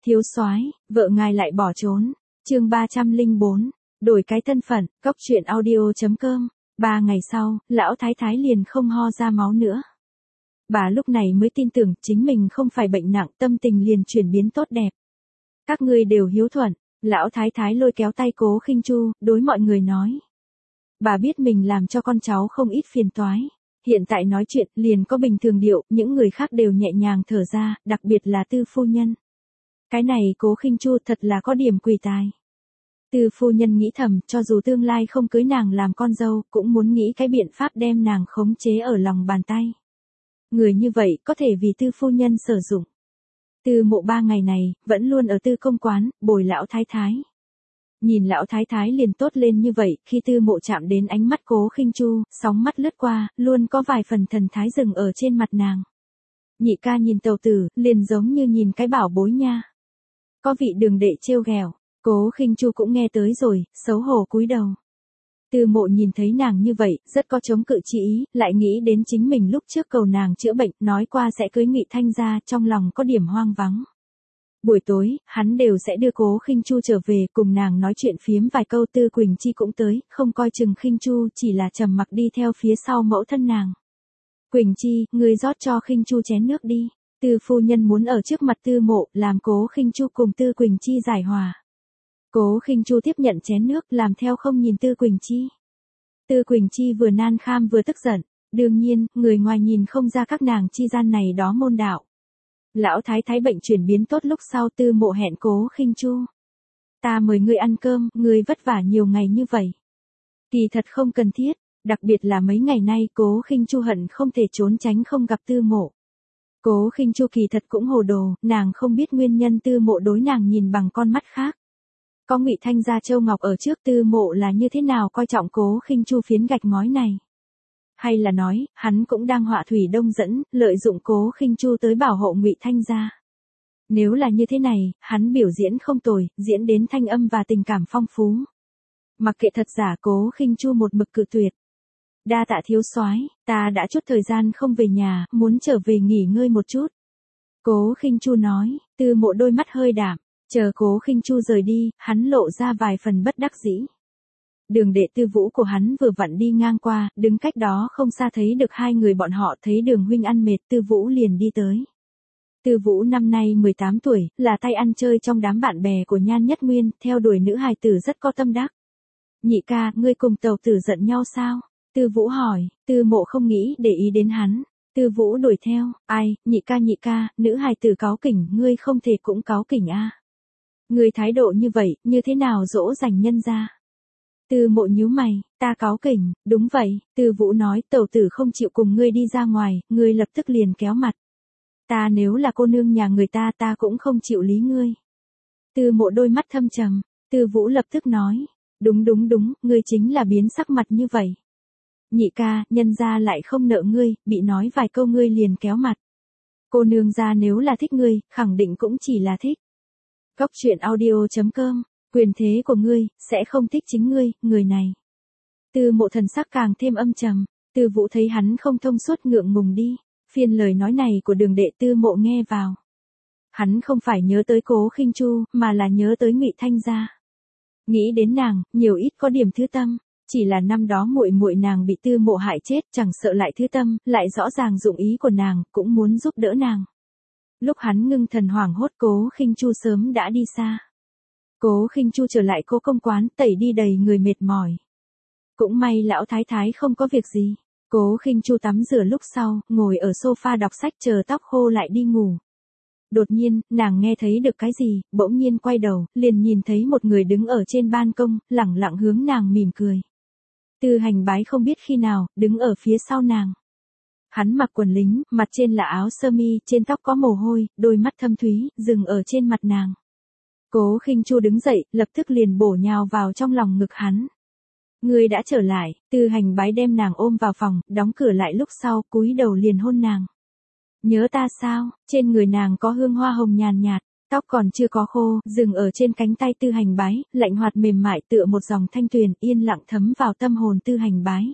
Thiếu soái, vợ ngài lại bỏ trốn. Chương 304, đổi cái thân phận, Cốc Truyện Audio.com. 3 ngày sau, lão thái thái liền không ho ra máu nữa. Bà lúc này mới tin tưởng chính mình không phải bệnh nặng, tâm tình liền chuyển biến tốt đẹp. Các ngươi đều hiếu thuận, lão thái thái lôi kéo tay Cố Khinh Chu, đối mọi người nói. Bà biết mình làm cho con cháu không ít phiền toái. Hiện tại nói chuyện liền có bình thường điệu, những người khác đều nhẹ nhàng thở ra, đặc biệt là Tư phu nhân. Cái này Cố Khinh Chu thật là có điểm quỷ tài. Tư phu nhân nghĩ thầm, cho dù tương lai không cưới nàng làm con dâu, cũng muốn nghĩ cái biện pháp đem nàng khống chế ở lòng bàn tay. Người như vậy có thể vì Tư phu nhân sử dụng. Tư Mộ 3 ngày này, vẫn luôn ở Tư công quán, bồi lão thái thái. Nhìn lão thái thái liền tốt lên như vậy, khi Tư Mộ chạm đến ánh mắt Cố Khinh Chu, sóng mắt lướt qua, luôn có vài phần thần thái dừng ở trên mặt nàng. Nhị ca nhìn tàu tử, liền giống như nhìn cái bảo bối nha. Có vị đường đệ trêu ghẹo. Cố Khinh Chu cũng nghe tới rồi, xấu hổ cúi đầu. Tư Mộ nhìn thấy nàng như vậy, rất có chống cự chi ý, lại nghĩ đến chính mình lúc trước cầu nàng chữa bệnh, nói qua sẽ cưới Ngụy Thanh gia, trong lòng có điểm hoang vắng. Buổi tối, hắn đều sẽ đưa Cố Khinh Chu trở về, cùng nàng nói chuyện phiếm vài câu. Tư Quỳnh Chi cũng tới, không coi chừng Khinh Chu, chỉ là trầm mặc đi theo phía sau mẫu thân nàng. Quỳnh Chi, ngươi rót cho Khinh Chu chén nước đi. Tư phu nhân muốn ở trước mặt Tư Mộ, làm Cố Khinh Chu cùng Tư Quỳnh Chi giải hòa. Cố Khinh Chu tiếp nhận chén nước, làm theo không nhìn Tư Quỳnh Chi. Tư Quỳnh Chi vừa nan kham vừa tức giận, đương nhiên, người ngoài nhìn không ra các nàng chi gian này đó môn đạo. Lão thái thái bệnh chuyển biến tốt lúc sau, Tư Mộ hẹn Cố Khinh Chu. Ta mời ngươi ăn cơm, ngươi vất vả nhiều ngày như vậy. Kỳ thật không cần thiết, đặc biệt là mấy ngày nay Cố Khinh Chu hận không thể trốn tránh không gặp Tư Mộ. Cố Khinh Chu kỳ thật cũng hồ đồ, nàng không biết nguyên nhân Tư Mộ đối nàng nhìn bằng con mắt khác. Có Ngụy Thanh gia Châu Ngọc ở trước, Tư Mộ là như thế nào coi trọng Cố Khinh Chu phiến gạch ngói này? Hay là nói, hắn cũng đang họa thủy đông dẫn, lợi dụng Cố Khinh Chu tới bảo hộ Ngụy Thanh gia? Nếu là như thế này, hắn biểu diễn không tồi, diễn đến thanh âm và tình cảm phong phú. Mặc kệ thật giả, Cố Khinh Chu một mực cự tuyệt. Đa tạ thiếu soái, ta đã chút thời gian không về nhà, muốn trở về nghỉ ngơi một chút. Cố Khinh Chu nói. Tư Mộ đôi mắt hơi đạm. Chờ Cố Khinh Chu rời đi, hắn lộ ra vài phần bất đắc dĩ. Đường đệ Tư Vũ của hắn vừa vặn đi ngang qua, đứng cách đó không xa thấy được hai người bọn họ, thấy Đường huynh ăn mệt, Tư Vũ liền đi tới. Tư Vũ năm nay 18 tuổi, là tay ăn chơi trong đám bạn bè của Nhan Nhất Nguyên, theo đuổi nữ hài tử rất có tâm đắc. Nhị ca, ngươi cùng tàu tử giận nhau sao? Tư Vũ hỏi. Tư Mộ không nghĩ để ý đến hắn. Tư Vũ đuổi theo. Ai, nhị ca, nữ hài tử cáu kỉnh, ngươi không thể cũng cáu kỉnh a. Ngươi thái độ như vậy, như thế nào dỗ dành nhân gia? Tư Mộ nhíu mày. Ta cáu kỉnh, đúng vậy. Tư Vũ nói, tẩu tử không chịu cùng ngươi đi ra ngoài, ngươi lập tức liền kéo mặt. Ta nếu là cô nương nhà người ta, ta cũng không chịu lý ngươi. Tư Mộ đôi mắt thâm trầm. Tư Vũ lập tức nói. Đúng, ngươi chính là biến sắc mặt như vậy. Nhị ca, nhân gia lại không nợ ngươi, bị nói vài câu ngươi liền kéo mặt. Cô nương gia nếu là thích ngươi, khẳng định cũng chỉ là thích. Cốc Truyện Audio.com, quyền thế của ngươi, sẽ không thích chính ngươi, người này. Tư Mộ thần sắc càng thêm âm trầm. Tư Vũ thấy hắn không thông suốt, ngượng ngùng đi. Phiên lời nói này của đường đệ. Tư Mộ nghe vào. Hắn không phải nhớ tới Cố Khinh Chu, mà là nhớ tới Ngụy Thanh gia. Nghĩ đến nàng, nhiều ít có điểm thứ tâm. Chỉ là năm đó muội muội nàng bị Tư Mộ hại chết, chẳng sợ lại thứ tâm, lại rõ ràng dụng ý của nàng, cũng muốn giúp đỡ nàng. Lúc hắn ngưng thần hoảng hốt, Cố Khinh Chu sớm đã đi xa. Cố Khinh Chu trở lại Cố công quán, tẩy đi đầy người mệt mỏi. Cũng may lão thái thái không có việc gì. Cố Khinh Chu tắm rửa lúc sau, ngồi ở sofa đọc sách chờ tóc khô lại đi ngủ. Đột nhiên, nàng nghe thấy được cái gì, bỗng nhiên quay đầu, liền nhìn thấy một người đứng ở trên ban công, lẳng lặng hướng nàng mỉm cười. Tư Hành Bái không biết khi nào, đứng ở phía sau nàng. Hắn mặc quần lính, mặt trên là áo sơ mi, trên tóc có mồ hôi, đôi mắt thâm thúy, dừng ở trên mặt nàng. Cố Khinh Chu đứng dậy, lập tức liền bổ nhào vào trong lòng ngực hắn. Ngươi đã trở lại. Tư Hành Bái đem nàng ôm vào phòng, đóng cửa lại lúc sau, cúi đầu liền hôn nàng. Nhớ ta sao? Trên người nàng có hương hoa hồng nhàn nhạt, tóc còn chưa có khô, dừng ở trên cánh tay Tư Hành Bái, lạnh hoạt mềm mại tựa một dòng thanh tuyền, yên lặng thấm vào tâm hồn Tư Hành Bái.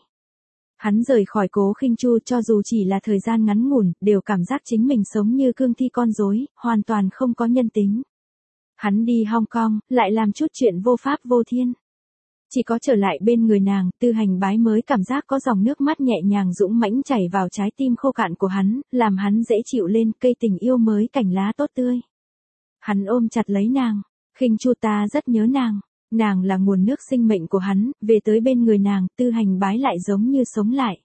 Hắn rời khỏi Cố Khinh Chu, cho dù chỉ là thời gian ngắn ngủn, đều cảm giác chính mình sống như cương thi con rối, hoàn toàn không có nhân tính. Hắn đi Hong Kong, lại làm chút chuyện vô pháp vô thiên. Chỉ có trở lại bên người nàng, Tư Hành Bái mới cảm giác có dòng nước mắt nhẹ nhàng dũng mãnh chảy vào trái tim khô cạn của hắn, làm hắn dễ chịu lên, cây tình yêu mới cành lá tốt tươi. Hắn ôm chặt lấy nàng, Khinh Chu ta rất nhớ nàng. Nàng là nguồn nước sinh mệnh của hắn, về tới bên người nàng, Tư Hành Bái lại giống như sống lại.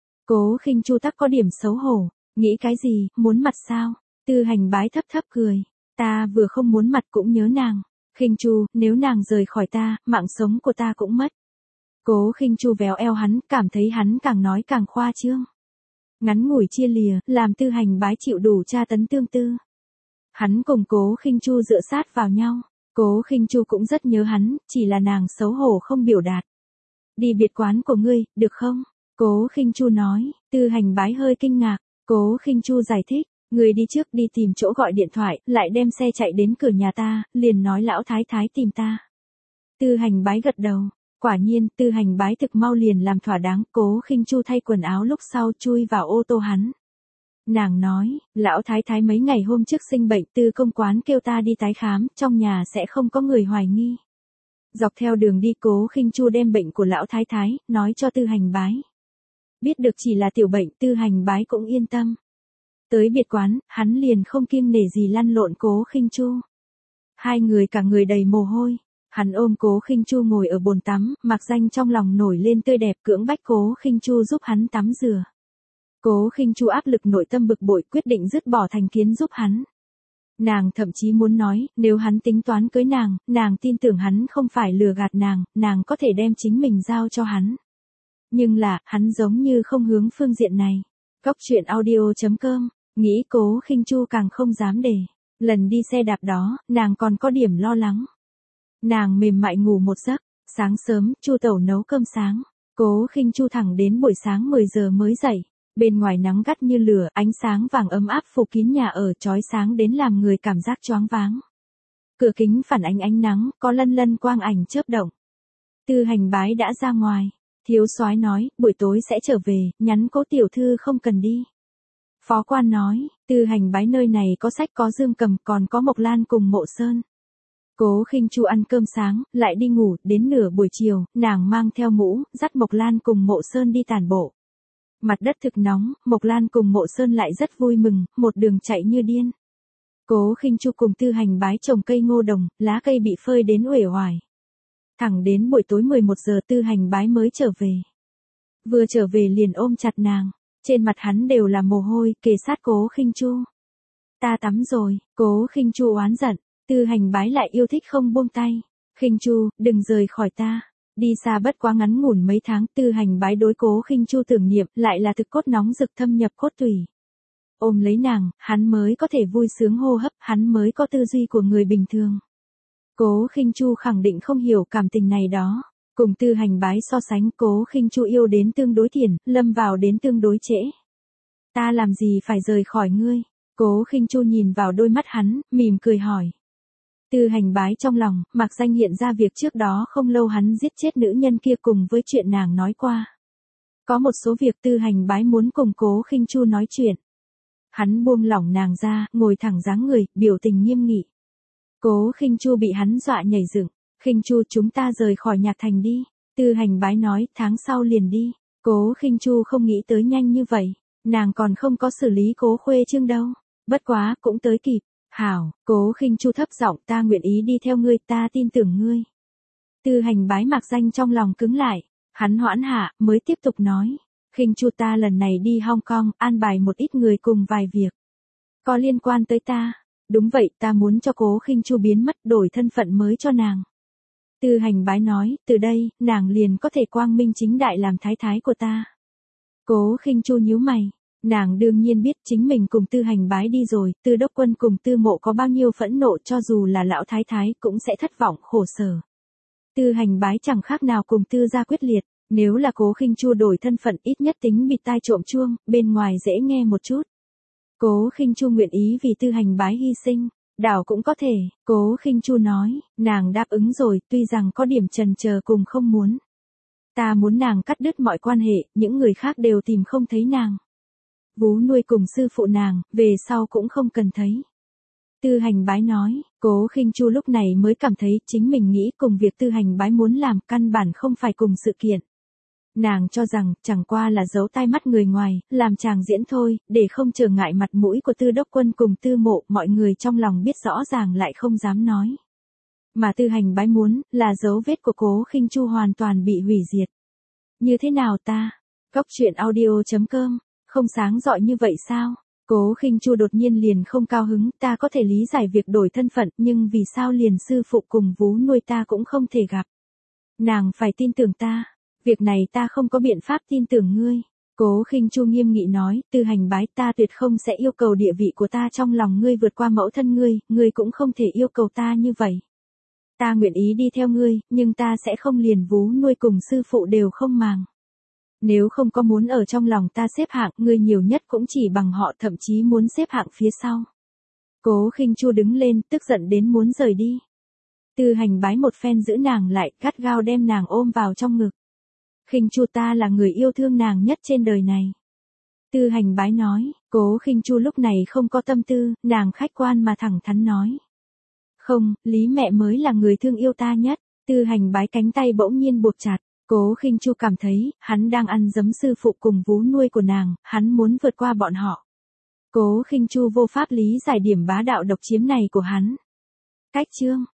Cố Khinh Chu tắc có điểm xấu hổ, nghĩ cái gì, muốn mặt sao? Tư Hành Bái thấp thấp cười, ta vừa không muốn mặt cũng nhớ nàng. Khinh Chu, nếu nàng rời khỏi ta, mạng sống của ta cũng mất. Cố Khinh Chu véo eo hắn, cảm thấy hắn càng nói càng khoa trương. Ngắn ngủi chia lìa, làm Tư Hành Bái chịu đủ tra tấn tương tư. Hắn cùng Cố Khinh Chu dựa sát vào nhau. Cố Khinh Chu cũng rất nhớ hắn, chỉ là nàng xấu hổ không biểu đạt. Đi biệt quán của ngươi, được không? Cố Khinh Chu nói. Tư Hành Bái hơi kinh ngạc. Cố Khinh Chu giải thích. Người đi trước đi tìm chỗ gọi điện thoại, lại đem xe chạy đến cửa nhà ta, liền nói lão thái thái tìm ta. Tư Hành Bái gật đầu. Quả nhiên, Tư Hành Bái thực mau liền làm thỏa đáng. Cố Khinh Chu thay quần áo lúc sau chui vào ô tô hắn. Nàng nói, lão thái thái mấy ngày hôm trước sinh bệnh, Tư công quán kêu ta đi tái khám, trong nhà sẽ không có người hoài nghi. Dọc theo đường đi, Cố Khinh Chu đem bệnh của lão thái thái, nói cho Tư Hành Bái. Biết được chỉ là tiểu bệnh, Tư Hành Bái cũng yên tâm. Tới biệt quán, hắn liền không kiêng nể gì lăn lộn Cố Khinh Chu. Hai người cả người đầy mồ hôi. Hắn ôm Cố Khinh Chu ngồi ở bồn tắm, Mạc Danh trong lòng nổi lên tươi đẹp, cưỡng bách Cố Khinh Chu giúp hắn tắm rửa. Cố Khinh Chu áp lực nội tâm bực bội, quyết định dứt bỏ thành kiến giúp hắn. Nàng thậm chí muốn nói, nếu hắn tính toán cưới nàng tin tưởng hắn không phải lừa gạt nàng có thể đem chính mình giao cho hắn. Nhưng là, hắn giống như không hướng phương diện này. Góc truyện audio.com, nghĩ Cố Khinh Chu càng không dám để. Lần đi xe đạp đó, nàng còn có điểm lo lắng. Nàng mềm mại ngủ một giấc, sáng sớm, Chu tẩu nấu cơm sáng. Cố Khinh Chu thẳng đến buổi sáng 10 giờ mới dậy. Bên ngoài nắng gắt như lửa, ánh sáng vàng ấm áp phủ kín nhà ở, chói sáng đến làm người cảm giác choáng váng. Cửa kính phản ánh ánh nắng, có lân lân quang ảnh chớp động. Tư Hành Bái đã ra ngoài. Thiếu soái nói, buổi tối sẽ trở về, nhắn Cố tiểu thư không cần đi. Phó quan nói, Tư Hành Bái nơi này có sách có Dương Cầm, còn có Mộc Lan cùng Mộ Sơn. Cố Khinh Chu ăn cơm sáng, lại đi ngủ, đến nửa buổi chiều, nàng mang theo mũ, dắt Mộc Lan cùng Mộ Sơn đi tản bộ. Mặt đất thực nóng, Mộc Lan cùng Mộ Sơn lại rất vui mừng, một đường chạy như điên. Cố Khinh Chu cùng Tư Hành Bái trồng cây ngô đồng, lá cây bị phơi đến uể oải. Thẳng đến buổi tối 11 giờ Tư Hành Bái mới trở về. Vừa trở về liền ôm chặt nàng, trên mặt hắn đều là mồ hôi, kề sát Cố Khinh Chu. Ta tắm rồi, Cố Khinh Chu oán giận, Tư Hành Bái lại yêu thích không buông tay. Khinh Chu, đừng rời khỏi ta. Đi xa bất quá ngắn ngủn mấy tháng, Tư Hành Bái đối Cố Khinh Chu tưởng niệm, lại là thực cốt nóng rực thâm nhập cốt tủy. Ôm lấy nàng, hắn mới có thể vui sướng hô hấp, hắn mới có tư duy của người bình thường. Cố Khinh Chu khẳng định không hiểu cảm tình này đó. Cùng Tư Hành Bái so sánh, Cố Khinh Chu yêu đến tương đối thiển, lâm vào đến tương đối trễ. Ta làm gì phải rời khỏi ngươi? Cố Khinh Chu nhìn vào đôi mắt hắn, mỉm cười hỏi. Tư Hành Bái trong lòng, Mạc Danh hiện ra việc trước đó không lâu hắn giết chết nữ nhân kia cùng với chuyện nàng nói qua. Có một số việc Tư Hành Bái muốn cùng Cố Khinh Chu nói chuyện. Hắn buông lỏng nàng ra, ngồi thẳng dáng người, biểu tình nghiêm nghị. Cố Khinh Chu bị hắn dọa nhảy dựng. Khinh Chu, chúng ta rời khỏi Nhạc Thành đi. Tư Hành Bái nói, tháng sau liền đi. Cố Khinh Chu không nghĩ tới nhanh như vậy. Nàng còn không có xử lý Cố Khuê Trương đâu. Bất quá, cũng tới kịp. Hảo, Cố Khinh Chu thấp giọng, ta nguyện ý đi theo ngươi, ta tin tưởng ngươi. Tư Hành Bái Mạc Danh trong lòng cứng lại. Hắn hoãn hạ, mới tiếp tục nói. Khinh Chu, ta lần này đi Hong Kong, an bài một ít người cùng vài việc. Có liên quan tới ta. Đúng vậy, ta muốn cho Cố Khinh Chu biến mất, đổi thân phận mới cho nàng. Tư Hành Bái nói, từ đây, nàng liền có thể quang minh chính đại làm thái thái của ta. Cố Khinh Chu nhíu mày. Nàng đương nhiên biết chính mình cùng Tư Hành Bái đi rồi, Tư Đốc Quân cùng Tư Mộ có bao nhiêu phẫn nộ, cho dù là lão thái thái cũng sẽ thất vọng, khổ sở. Tư Hành Bái chẳng khác nào cùng Tư gia quyết liệt, nếu là Cố Khinh Chu đổi thân phận ít nhất tính bịt tai trộm chuông, bên ngoài dễ nghe một chút. Cố Khinh Chu nguyện ý vì Tư Hành Bái hy sinh, đảo cũng có thể. Cố Khinh Chu nói, nàng đáp ứng rồi, tuy rằng có điểm chần chờ cùng không muốn. Ta muốn nàng cắt đứt mọi quan hệ, những người khác đều tìm không thấy nàng. Vú nuôi cùng sư phụ nàng, về sau cũng không cần thấy. Tư Hành Bái nói, Cố Khinh Chu lúc này mới cảm thấy chính mình nghĩ cùng việc Tư Hành Bái muốn làm căn bản không phải cùng sự kiện. Nàng cho rằng chẳng qua là giấu tai mắt người ngoài, làm chàng diễn thôi, để không trở ngại mặt mũi của Tư Đốc Quân cùng Tư Mộ, mọi người trong lòng biết rõ ràng lại không dám nói. Mà Tư Hành Bái muốn, là dấu vết của Cố Khinh Chu hoàn toàn bị hủy diệt. Như thế nào ta? Cốc truyện audio.com, không sáng rọi như vậy sao? Cố Khinh Chu đột nhiên liền không cao hứng, ta có thể lý giải việc đổi thân phận, nhưng vì sao liền sư phụ cùng vú nuôi ta cũng không thể gặp? Nàng phải tin tưởng ta, việc này ta không có biện pháp tin tưởng ngươi. Cố Khinh Chu nghiêm nghị nói, Tư Hành Bái, ta tuyệt không sẽ yêu cầu địa vị của ta trong lòng ngươi vượt qua mẫu thân ngươi cũng không thể yêu cầu ta như vậy. Ta nguyện ý đi theo ngươi, nhưng ta sẽ không liền vú nuôi cùng sư phụ đều không màng. Nếu không có muốn ở trong lòng ta xếp hạng, ngươi nhiều nhất cũng chỉ bằng họ, thậm chí muốn xếp hạng phía sau. Cố Khinh Chu đứng lên, tức giận đến muốn rời đi. Tư Hành Bái một phen giữ nàng lại, gắt gao đem nàng ôm vào trong ngực. Khinh Chu, ta là người yêu thương nàng nhất trên đời này. Tư Hành Bái nói. Cố Khinh Chu lúc này không có tâm tư, nàng khách quan mà thẳng thắn nói. Không, Lý mẹ mới là người thương yêu ta nhất. Tư Hành Bái cánh tay bỗng nhiên buộc chặt. Cố Khinh Chu cảm thấy, hắn đang ăn dấm sư phụ cùng vú nuôi của nàng, hắn muốn vượt qua bọn họ. Cố Khinh Chu vô pháp lý giải điểm bá đạo độc chiếm này của hắn. Cách chương